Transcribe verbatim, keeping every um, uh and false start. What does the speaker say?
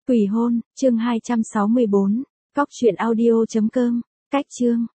Quỷ hôn, chương hai trăm sáu mươi bốn, cóc truyện audio chấm com, cách chương.